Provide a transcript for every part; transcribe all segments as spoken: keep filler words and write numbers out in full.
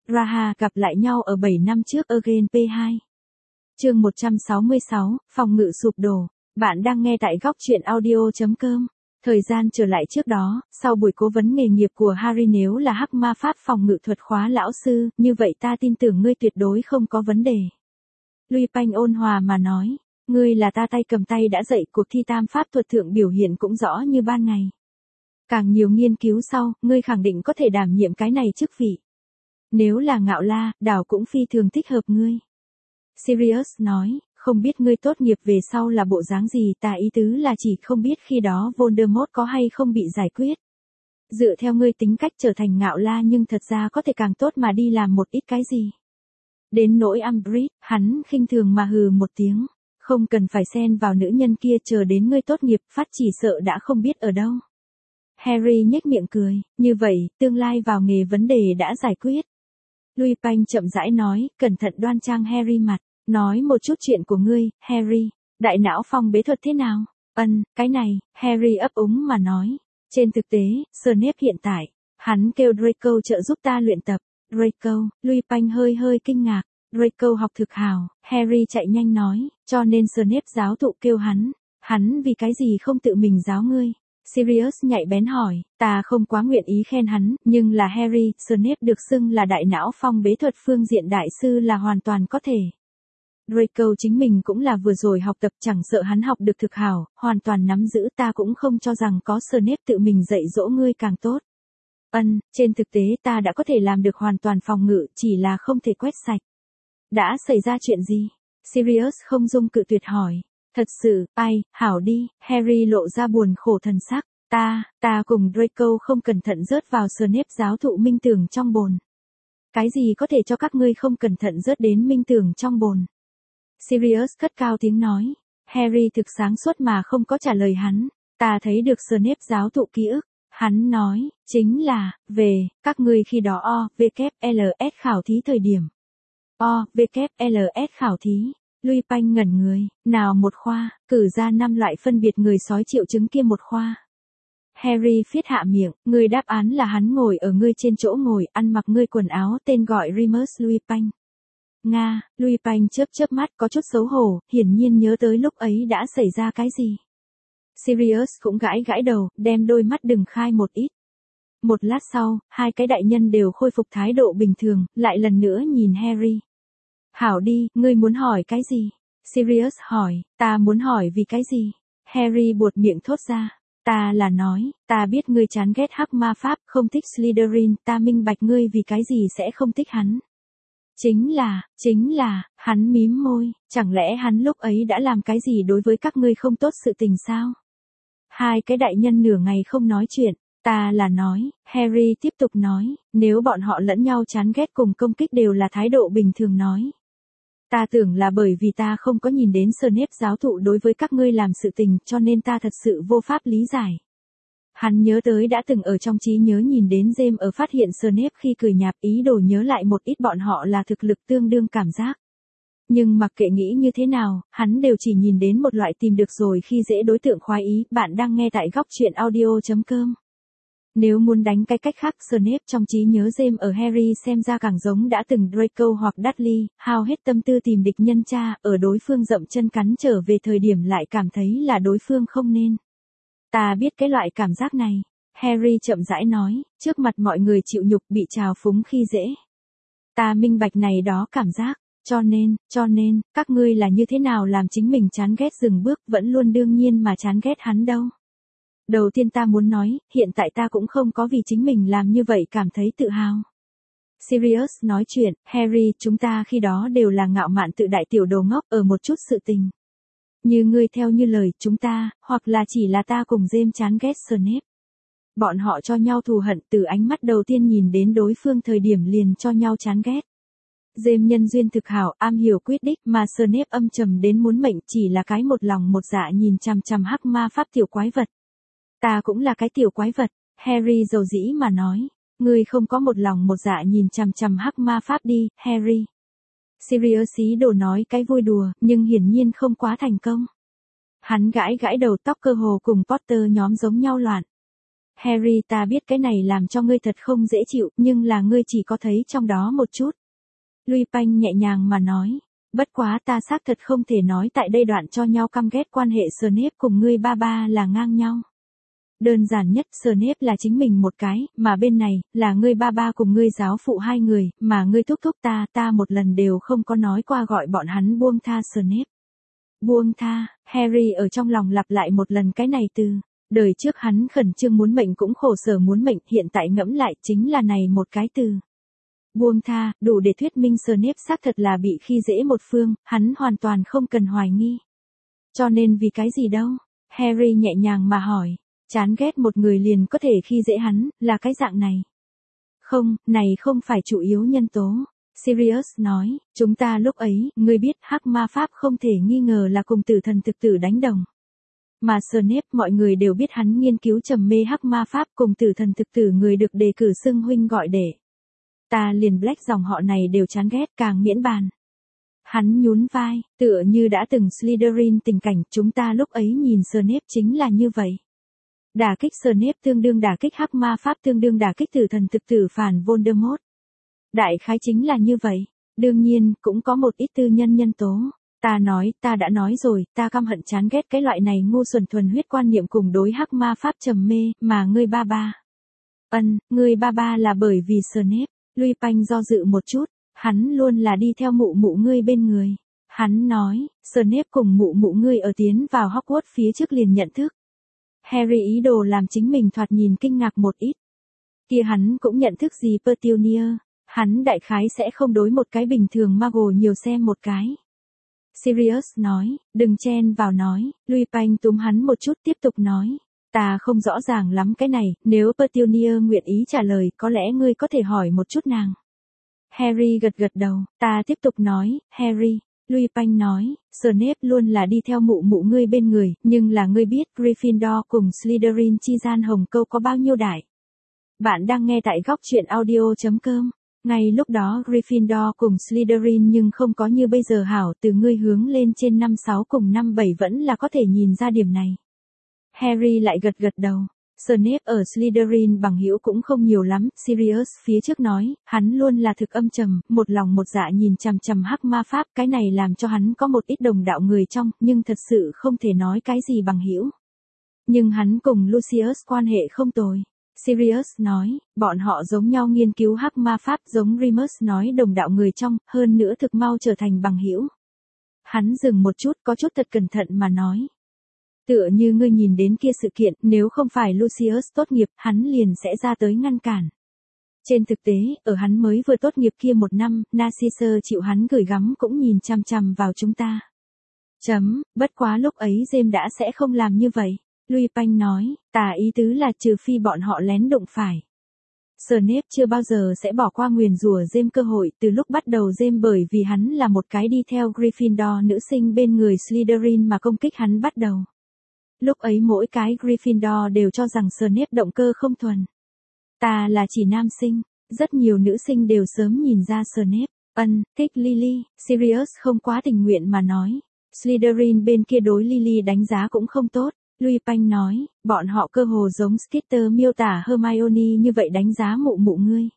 Raha gặp lại nhau ở bảy năm trước Again pê hai. Chương một trăm sáu mươi sáu, phòng ngự sụp đổ. Bạn đang nghe tại góc truyện audio chấm com. Thời gian trở lại trước đó, sau buổi cố vấn nghề nghiệp của Harry, nếu là hắc ma pháp phòng ngự thuật khóa lão sư, như vậy ta tin tưởng ngươi tuyệt đối không có vấn đề. Lupin ôn hòa mà nói, ngươi là ta tay cầm tay đã dạy cuộc thi tam pháp thuật thượng biểu hiện cũng rõ như ban ngày. Càng nhiều nghiên cứu sau, ngươi khẳng định có thể đảm nhiệm cái này chức vị. Nếu là Ngạo La, đảo cũng phi thường thích hợp ngươi. Sirius nói, không biết ngươi tốt nghiệp về sau là bộ dáng gì, ta ý tứ là chỉ không biết khi đó Voldemort có hay không bị giải quyết. Dựa theo ngươi tính cách trở thành Ngạo La nhưng thật ra có thể càng tốt mà đi làm một ít cái gì. Đến nỗi Umbridge, hắn khinh thường mà hừ một tiếng, không cần phải xen vào nữ nhân kia, chờ đến ngươi tốt nghiệp phát chỉ sợ đã không biết ở đâu. Harry nhếch miệng cười, như vậy, tương lai vào nghề vấn đề đã giải quyết. Lupin chậm rãi nói, cẩn thận đoan trang Harry mặt, nói một chút chuyện của ngươi, Harry, đại não phong bế thuật thế nào? Ân, cái này, Harry ấp úng mà nói. Trên thực tế, Snape hiện tại, hắn kêu Draco trợ giúp ta luyện tập. Draco, Lupin hơi hơi kinh ngạc, Draco học thực hào, Harry chạy nhanh nói, cho nên Snape giáo thụ kêu hắn, hắn vì cái gì không tự mình giáo ngươi? Sirius nhạy bén hỏi, ta không quá nguyện ý khen hắn, nhưng là Harry, Snape được xưng là đại não phong bế thuật phương diện đại sư là hoàn toàn có thể. Draco chính mình cũng là vừa rồi học tập, chẳng sợ hắn học được thực hảo, hoàn toàn nắm giữ, ta cũng không cho rằng có Snape tự mình dạy dỗ ngươi càng tốt. Ân, trên thực tế ta đã có thể làm được hoàn toàn phòng ngự, chỉ là không thể quét sạch. Đã xảy ra chuyện gì? Sirius không dung cự tuyệt hỏi. Thật sự, ai, hảo đi, Harry lộ ra buồn khổ thần sắc, ta, ta cùng Draco không cẩn thận rớt vào Snape giáo thụ minh tường trong bồn. Cái gì có thể cho các ngươi không cẩn thận rớt đến minh tường trong bồn? Sirius cất cao tiếng nói, Harry thực sáng suốt mà không có trả lời hắn, ta thấy được Snape giáo thụ ký ức, hắn nói, chính là, về, các ngươi khi đó O, W, L, S khảo thí thời điểm. O, W, L, S khảo thí. Lupin ngẩn người, nào một khoa, cử ra năm loại phân biệt người sói triệu chứng kia một khoa. Harry phiết hạ miệng, người đáp án là hắn ngồi ở ngươi trên chỗ ngồi, ăn mặc ngươi quần áo, tên gọi Remus Lupin. Nga, Lupin chớp chớp mắt có chút xấu hổ, hiển nhiên nhớ tới lúc ấy đã xảy ra cái gì. Sirius cũng gãi gãi đầu, đem đôi mắt đừng khai một ít. Một lát sau, hai cái đại nhân đều khôi phục thái độ bình thường, lại lần nữa nhìn Harry. Hảo đi, ngươi muốn hỏi cái gì? Sirius hỏi, ta muốn hỏi vì cái gì? Harry buột miệng thốt ra, ta là nói, ta biết ngươi chán ghét hắc ma pháp, không thích Slytherin, ta minh bạch ngươi vì cái gì sẽ không thích hắn. Chính là, chính là, hắn mím môi, chẳng lẽ hắn lúc ấy đã làm cái gì đối với các ngươi không tốt sự tình sao? Hai cái đại nhân nửa ngày không nói chuyện, ta là nói, Harry tiếp tục nói, nếu bọn họ lẫn nhau chán ghét cùng công kích đều là thái độ bình thường nói. Ta tưởng là bởi vì ta không có nhìn đến Snape giáo thụ đối với các ngươi làm sự tình, cho nên ta thật sự vô pháp lý giải. Hắn nhớ tới đã từng ở trong trí nhớ nhìn đến James ở phát hiện Snape khi cười nhạt, ý đồ nhớ lại một ít bọn họ là thực lực tương đương cảm giác. Nhưng mặc kệ nghĩ như thế nào, hắn đều chỉ nhìn đến một loại tìm được rồi khi dễ đối tượng khoái ý. Bạn đang nghe tại góc truyện audio chấm com. Nếu muốn đánh cái cách khác, Snape trong trí nhớ James ở Harry xem ra càng giống đã từng Draco hoặc Dudley, hao hết tâm tư tìm địch nhân cha, ở đối phương dậm chân cắn trở về thời điểm lại cảm thấy là đối phương không nên. Ta biết cái loại cảm giác này, Harry chậm rãi nói, trước mặt mọi người chịu nhục bị trào phúng khi dễ. Ta minh bạch này đó cảm giác, cho nên, cho nên, các ngươi là như thế nào làm chính mình chán ghét dừng bước, vẫn luôn đương nhiên mà chán ghét hắn đâu. Đầu tiên ta muốn nói, hiện tại ta cũng không có vì chính mình làm như vậy cảm thấy tự hào. Sirius nói chuyện, Harry, chúng ta khi đó đều là ngạo mạn tự đại tiểu đồ ngốc ở một chút sự tình. Như ngươi theo như lời, chúng ta, hoặc là chỉ là ta cùng James chán ghét Snape. Bọn họ cho nhau thù hận từ ánh mắt đầu tiên nhìn đến đối phương thời điểm liền cho nhau chán ghét. James nhân duyên thực hảo, am hiểu quyết đích, mà Snape âm trầm đến muốn mệnh, chỉ là cái một lòng một dạ nhìn chằm chằm hắc ma pháp tiểu quái vật. Ta cũng là cái tiểu quái vật, Harry dầu dĩ mà nói, ngươi không có một lòng một dạ nhìn chằm chằm hắc ma pháp đi, Harry. Sirius ý đồ nói cái vui đùa, nhưng hiển nhiên không quá thành công. Hắn gãi gãi đầu, tóc cơ hồ cùng Potter nhóm giống nhau loạn. Harry, ta biết cái này làm cho ngươi thật không dễ chịu, nhưng là ngươi chỉ có thấy trong đó một chút. Lupin nhẹ nhàng mà nói. Bất quá ta xác thật không thể nói tại đây đoạn cho nhau căm ghét quan hệ Snape cùng ngươi ba ba là ngang nhau. Đơn giản nhất, Snape là chính mình một cái, mà bên này, là ngươi ba ba cùng ngươi giáo phụ hai người, mà ngươi thúc thúc ta, ta một lần đều không có nói qua gọi bọn hắn buông tha Snape. Buông tha, Harry ở trong lòng lặp lại một lần cái này từ. Đời trước hắn khẩn trương muốn mệnh cũng khổ sở muốn mệnh, hiện tại ngẫm lại chính là này một cái từ. Buông tha, đủ để thuyết minh Snape xác thật là bị khi dễ một phương, hắn hoàn toàn không cần hoài nghi. Cho nên vì cái gì đâu? Harry nhẹ nhàng mà hỏi. Chán ghét một người liền có thể khi dễ hắn, là cái dạng này. Không, này không phải chủ yếu nhân tố. Sirius nói, chúng ta lúc ấy, ngươi biết hắc ma pháp không thể nghi ngờ là cùng tử thần thực tử đánh đồng. Mà Snape mọi người đều biết hắn nghiên cứu trầm mê hắc ma pháp cùng tử thần thực tử người được đề cử xưng huynh gọi đệ. Ta liền Black dòng họ này đều chán ghét càng miễn bàn. Hắn nhún vai, tựa như đã từng Slytherin tình cảnh chúng ta lúc ấy nhìn Snape chính là như vậy. Đả kích Snape tương đương đả kích hắc ma pháp tương đương đả kích tử thần thực tử phản Voldemort. Đại khái chính là như vậy. Đương nhiên, cũng có một ít tư nhân nhân tố. Ta nói, ta đã nói rồi, ta căm hận chán ghét cái loại này ngu xuẩn thuần huyết quan niệm cùng đối hắc ma pháp trầm mê, mà ngươi ba ba. Ân, ngươi ba ba là bởi vì Snape. Lupin do dự một chút, hắn luôn là đi theo mụ mụ ngươi bên người. Hắn nói, Snape cùng mụ mụ ngươi ở tiến vào Hogwarts phía trước liền nhận thức. Harry ý đồ làm chính mình thoạt nhìn kinh ngạc một ít. Kia hắn cũng nhận thức gì Petunia, hắn đại khái sẽ không đối một cái bình thường Muggle nhiều xem một cái. Sirius nói, đừng chen vào nói, Lupin túm hắn một chút tiếp tục nói. Ta không rõ ràng lắm cái này, nếu Petunia nguyện ý trả lời, có lẽ ngươi có thể hỏi một chút nàng. Harry gật gật đầu, ta tiếp tục nói, Harry. Lupin nói, Snape luôn là đi theo mụ mụ ngươi bên người, nhưng là ngươi biết Gryffindor cùng Slytherin chi gian hồng câu có bao nhiêu đại. Bạn đang nghe tại góc truyện audio chấm com. Ngay lúc đó Gryffindor cùng Slytherin nhưng không có như bây giờ hảo, từ ngươi hướng lên trên năm sáu cùng năm bảy vẫn là có thể nhìn ra điểm này. Harry lại gật gật đầu. Snape ở Slytherin bằng hữu cũng không nhiều lắm, Sirius phía trước nói, hắn luôn là thực âm trầm, một lòng một dạ nhìn chằm chằm hắc ma pháp, cái này làm cho hắn có một ít đồng đạo người trong, nhưng thật sự không thể nói cái gì bằng hữu. Nhưng hắn cùng Lucius quan hệ không tồi. Sirius nói, bọn họ giống nhau nghiên cứu hắc ma pháp giống Remus nói đồng đạo người trong, hơn nữa thực mau trở thành bằng hữu. Hắn dừng một chút có chút thật cẩn thận mà nói. Tựa như ngươi nhìn đến kia sự kiện, nếu không phải Lucius tốt nghiệp, hắn liền sẽ ra tới ngăn cản. Trên thực tế, ở hắn mới vừa tốt nghiệp kia một năm, Narcissa chịu hắn gửi gắm cũng nhìn chằm chằm vào chúng ta. Chấm, bất quá lúc ấy James đã sẽ không làm như vậy. Lupin nói, tà ý tứ là trừ phi bọn họ lén đụng phải. Snape chưa bao giờ sẽ bỏ qua nguyền rủa James cơ hội, từ lúc bắt đầu James bởi vì hắn là một cái đi theo Gryffindor nữ sinh bên người Slytherin mà công kích hắn bắt đầu. Lúc ấy mỗi cái Gryffindor đều cho rằng Snape động cơ không thuần. Ta là chỉ nam sinh, rất nhiều nữ sinh đều sớm nhìn ra Snape, ân, thích Lily, Sirius không quá tình nguyện mà nói. Slytherin bên kia đối Lily đánh giá cũng không tốt. Lupin nói, bọn họ cơ hồ giống Skeeter miêu tả Hermione như vậy đánh giá mụ mụ ngươi.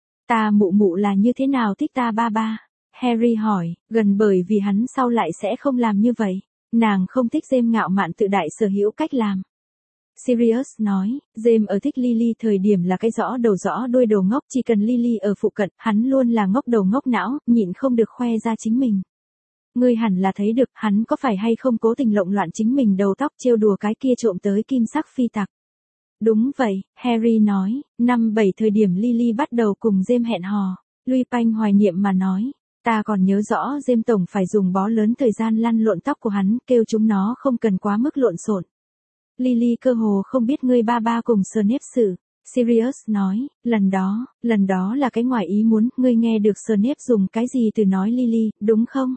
Ta mụ mụ là như thế nào thích ta ba ba? Harry hỏi, gần bởi vì hắn sau lại sẽ không làm như vậy. Nàng không thích James ngạo mạn tự đại sở hữu cách làm. Sirius nói, James ở thích Lily thời điểm là cái rõ đầu rõ đuôi đầu ngốc, chỉ cần Lily ở phụ cận, hắn luôn là ngốc đầu ngốc não, nhịn không được khoe ra chính mình. Ngươi hẳn là thấy được, hắn có phải hay không cố tình lộn loạn chính mình đầu tóc trêu đùa cái kia trộm tới kim sắc phi tặc. Đúng vậy, Harry nói, năm bảy thời điểm Lily bắt đầu cùng James hẹn hò. Lupin hoài niệm mà nói, ta còn nhớ rõ James tổng phải dùng bó lớn thời gian lăn lộn tóc của hắn, kêu chúng nó không cần quá mức lộn xộn. Lily cơ hồ không biết ngươi ba ba cùng Snape sự. Sirius nói, lần đó, lần đó là cái ngoài ý muốn, ngươi nghe được Snape dùng cái gì từ nói Lily, đúng không?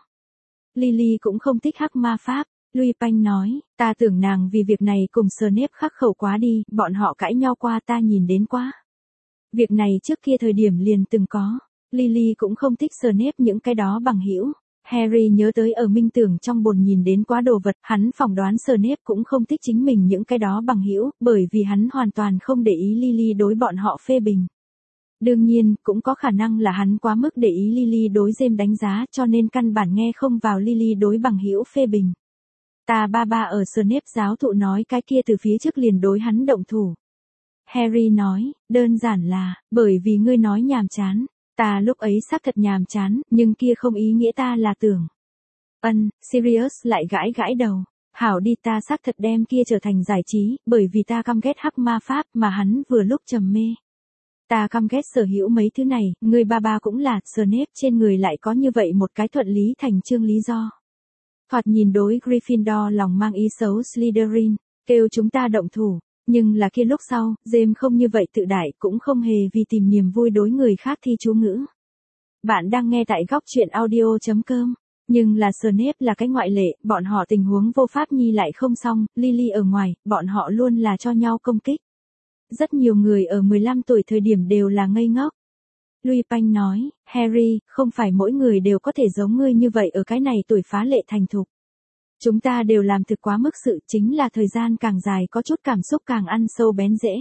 Lily cũng không thích hắc ma pháp. Lupin nói, ta tưởng nàng vì việc này cùng Snape khắc khẩu quá đi, bọn họ cãi nhau qua ta nhìn đến quá. Việc này trước kia thời điểm liền từng có. Lily cũng không thích Snape những cái đó bằng hữu. Harry nhớ tới ở minh tưởng trong bồn nhìn đến quá đồ vật, hắn phỏng đoán Snape cũng không thích chính mình những cái đó bằng hữu, bởi vì hắn hoàn toàn không để ý Lily đối bọn họ phê bình. Đương nhiên, cũng có khả năng là hắn quá mức để ý Lily đối James đánh giá cho nên căn bản nghe không vào Lily đối bằng hữu phê bình. Ta ba ba ở Snape giáo thụ nói cái kia từ phía trước liền đối hắn động thủ. Harry nói, đơn giản là, bởi vì ngươi nói nhàm chán. Ta lúc ấy xác thật nhàm chán, nhưng kia không ý nghĩa ta là tưởng. Ân, Sirius lại gãi gãi đầu. Hảo đi, ta xác thật đem kia trở thành giải trí, bởi vì ta căm ghét hắc ma pháp mà hắn vừa lúc trầm mê. Ta căm ghét sở hữu mấy thứ này, người ba ba cũng là, Snape trên người lại có như vậy một cái thuận lý thành chương lý do. Thoạt nhìn đối Gryffindor lòng mang ý xấu Slytherin, kêu chúng ta động thủ. Nhưng là kia lúc sau, James không như vậy tự đại cũng không hề vì tìm niềm vui đối người khác thi chú ngữ. Bạn đang nghe tại góc truyện audio chấm com. Nhưng là Snape là cái ngoại lệ, bọn họ tình huống vô pháp nhi lại không xong, Lily ở ngoài, bọn họ luôn là cho nhau công kích. Rất nhiều người ở mười lăm tuổi thời điểm đều là ngây ngốc. Lupin nói, Harry, không phải mỗi người đều có thể giống ngươi như vậy ở cái này tuổi phá lệ thành thục. Chúng ta đều làm thực quá mức sự, chính là thời gian càng dài có chút cảm xúc càng ăn sâu bén rễ.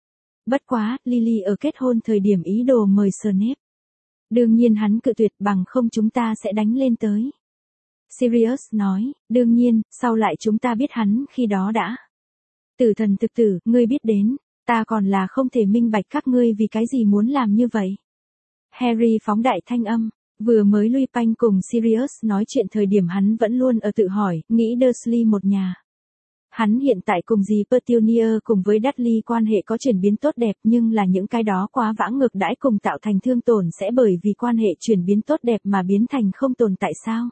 Bất quá, Lily ở kết hôn thời điểm ý đồ mời Snape. Đương nhiên hắn cự tuyệt, bằng không chúng ta sẽ đánh lên tới. Sirius nói, đương nhiên, sau lại chúng ta biết hắn khi đó đã. Tử thần thực tử, ngươi biết đến, ta còn là không thể minh bạch các ngươi vì cái gì muốn làm như vậy. Harry phóng đại thanh âm. Vừa mới Lupin cùng Sirius nói chuyện thời điểm hắn vẫn luôn ở tự hỏi, nghĩ Dursley một nhà. Hắn hiện tại cùng dì Petunia cùng với Dudley quan hệ có chuyển biến tốt đẹp nhưng là những cái đó quá vãng ngược đãi cùng tạo thành thương tổn sẽ bởi vì quan hệ chuyển biến tốt đẹp mà biến thành không tồn tại sao.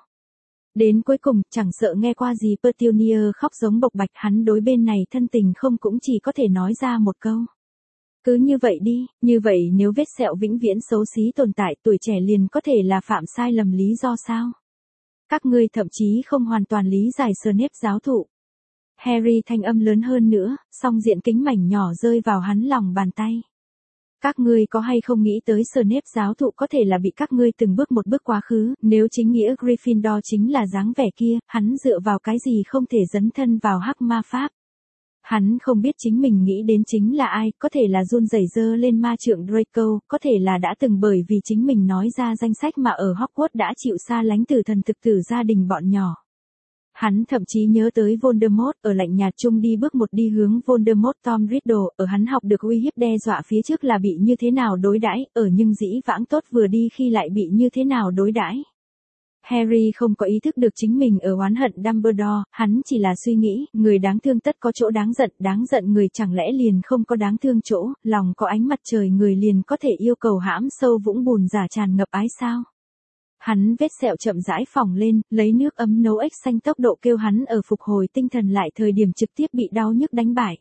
Đến cuối cùng, chẳng sợ nghe qua dì Petunia khóc giống bộc bạch hắn đối bên này thân tình không cũng chỉ có thể nói ra một câu. Cứ như vậy đi, như vậy nếu vết sẹo vĩnh viễn xấu xí tồn tại tuổi trẻ liền có thể là phạm sai lầm lý do sao? Các ngươi thậm chí không hoàn toàn lý giải Snape giáo thụ. Harry thanh âm lớn hơn nữa, song diện kính mảnh nhỏ rơi vào hắn lòng bàn tay. Các ngươi có hay không nghĩ tới Snape giáo thụ có thể là bị các ngươi từng bước một bước quá khứ, nếu chính nghĩa Gryffindor chính là dáng vẻ kia, hắn dựa vào cái gì không thể dấn thân vào hắc ma pháp. Hắn không biết chính mình nghĩ đến chính là ai, có thể là run rẩy dơ lên ma trượng Draco, có thể là đã từng bởi vì chính mình nói ra danh sách mà ở Hogwarts đã chịu xa lánh tử thần thực tử gia đình bọn nhỏ. Hắn thậm chí nhớ tới Voldemort ở lạnh nhạt chung đi bước một đi hướng Voldemort Tom Riddle, ở hắn học được uy hiếp đe dọa phía trước là bị như thế nào đối đãi, ở nhưng dĩ vãng tốt vừa đi khi lại bị như thế nào đối đãi. Harry không có ý thức được chính mình ở oán hận Dumbledore, hắn chỉ là suy nghĩ, người đáng thương tất có chỗ đáng giận, đáng giận người chẳng lẽ liền không có đáng thương chỗ, lòng có ánh mặt trời người liền có thể yêu cầu hãm sâu vũng bùn giả tràn ngập ái sao. Hắn vết sẹo chậm rãi phồng lên, lấy nước ấm nấu ếch xanh tốc độ kêu hắn ở phục hồi tinh thần lại thời điểm trực tiếp bị đau nhức đánh bại.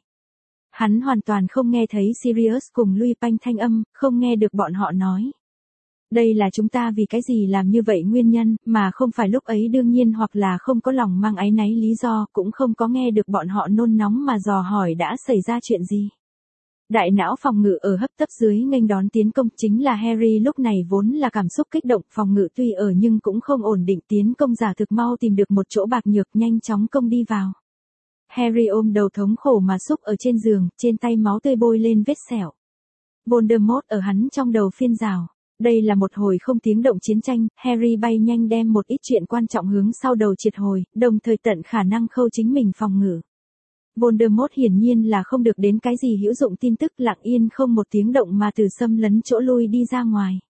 Hắn hoàn toàn không nghe thấy Sirius cùng Lupin thanh âm, không nghe được bọn họ nói. Đây là chúng ta vì cái gì làm như vậy nguyên nhân, mà không phải lúc ấy đương nhiên hoặc là không có lòng mang áy náy lý do, cũng không có nghe được bọn họ nôn nóng mà dò hỏi đã xảy ra chuyện gì. Đại não phòng ngự ở hấp tấp dưới nghênh đón tiến công chính là Harry lúc này vốn là cảm xúc kích động, phòng ngự tuy ở nhưng cũng không ổn định, tiến công giả thực mau tìm được một chỗ bạc nhược nhanh chóng công đi vào. Harry ôm đầu thống khổ mà xúc ở trên giường, trên tay máu tươi bôi lên vết sẹo. Voldemort ở hắn trong đầu phiên rào. Đây là một hồi không tiếng động chiến tranh, Harry bay nhanh đem một ít chuyện quan trọng hướng sau đầu triệt hồi, đồng thời tận khả năng khâu chính mình phòng ngự. Voldemort hiển nhiên là không được đến cái gì hữu dụng tin tức, lặng yên không một tiếng động mà từ xâm lấn chỗ lui đi ra ngoài.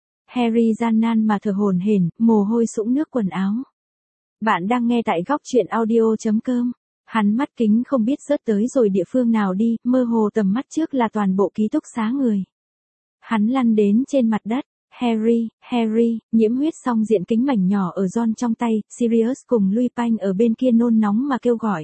Harry gian nan mà thở hổn hển, mồ hôi sũng nước quần áo. Bạn đang nghe tại góc truyện audio chấm com. Hắn mắt kính không biết rớt tới rồi địa phương nào đi, mơ hồ tầm mắt trước là toàn bộ ký túc xá người. Hắn lăn đến trên mặt đất. Harry, Harry, nhiễm huyết song diện kính mảnh nhỏ ở Ron trong tay, Sirius cùng Lupin ở bên kia nôn nóng mà kêu gọi.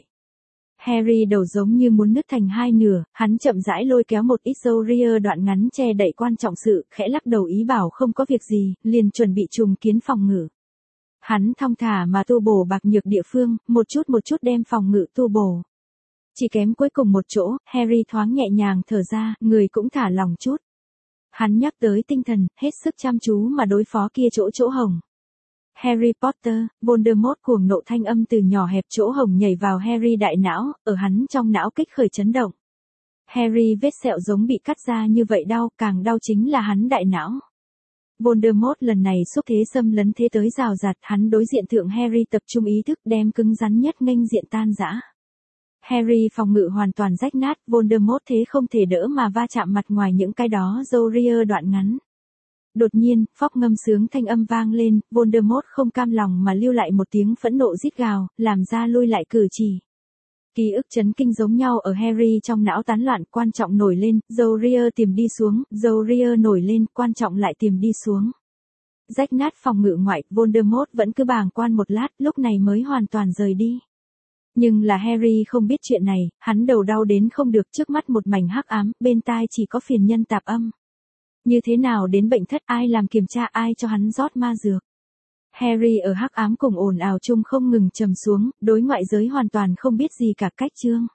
Harry đầu giống như muốn nứt thành hai nửa, hắn chậm rãi lôi kéo một ít râu ria đoạn ngắn che đậy quan trọng sự, khẽ lắc đầu ý bảo không có việc gì, liền chuẩn bị trùng kiến phòng ngự. Hắn thong thả mà tu bổ bạc nhược địa phương, một chút một chút đem phòng ngự tu bổ. Chỉ kém cuối cùng một chỗ, Harry thoáng nhẹ nhàng thở ra, người cũng thả lòng chút. Hắn nhắc tới tinh thần, hết sức chăm chú mà đối phó kia chỗ chỗ hồng. Harry Potter, Voldemort cuồng nộ thanh âm từ nhỏ hẹp chỗ hồng nhảy vào Harry đại não, ở hắn trong não kích khởi chấn động. Harry vết sẹo giống bị cắt ra như vậy đau, càng đau chính là hắn đại não. Voldemort lần này xúc thế xâm lấn thế tới rào rạt, hắn đối diện thượng Harry tập trung ý thức đem cứng rắn nhất nghênh diện tan rã. Harry phòng ngự hoàn toàn rách nát, Voldemort thế không thể đỡ mà va chạm mặt ngoài những cái đó râu ria đoạn ngắn. Đột nhiên, phóc ngâm sướng thanh âm vang lên, Voldemort không cam lòng mà lưu lại một tiếng phẫn nộ rít gào, làm ra lui lại cử chỉ. Ký ức chấn kinh giống nhau ở Harry trong não tán loạn, quan trọng nổi lên, râu ria tìm đi xuống, râu ria nổi lên, quan trọng lại tìm đi xuống. Rách nát phòng ngự ngoại, Voldemort vẫn cứ bàng quan một lát, lúc này mới hoàn toàn rời đi. Nhưng là Harry không biết chuyện này, hắn đầu đau đến không được, trước mắt một mảnh hắc ám, bên tai chỉ có phiền nhân tạp âm. Như thế nào đến bệnh thất, ai làm kiểm tra, ai cho hắn rót ma dược. Harry ở hắc ám cùng ồn ào chung không ngừng trầm xuống, đối ngoại giới hoàn toàn không biết gì cả cách chương.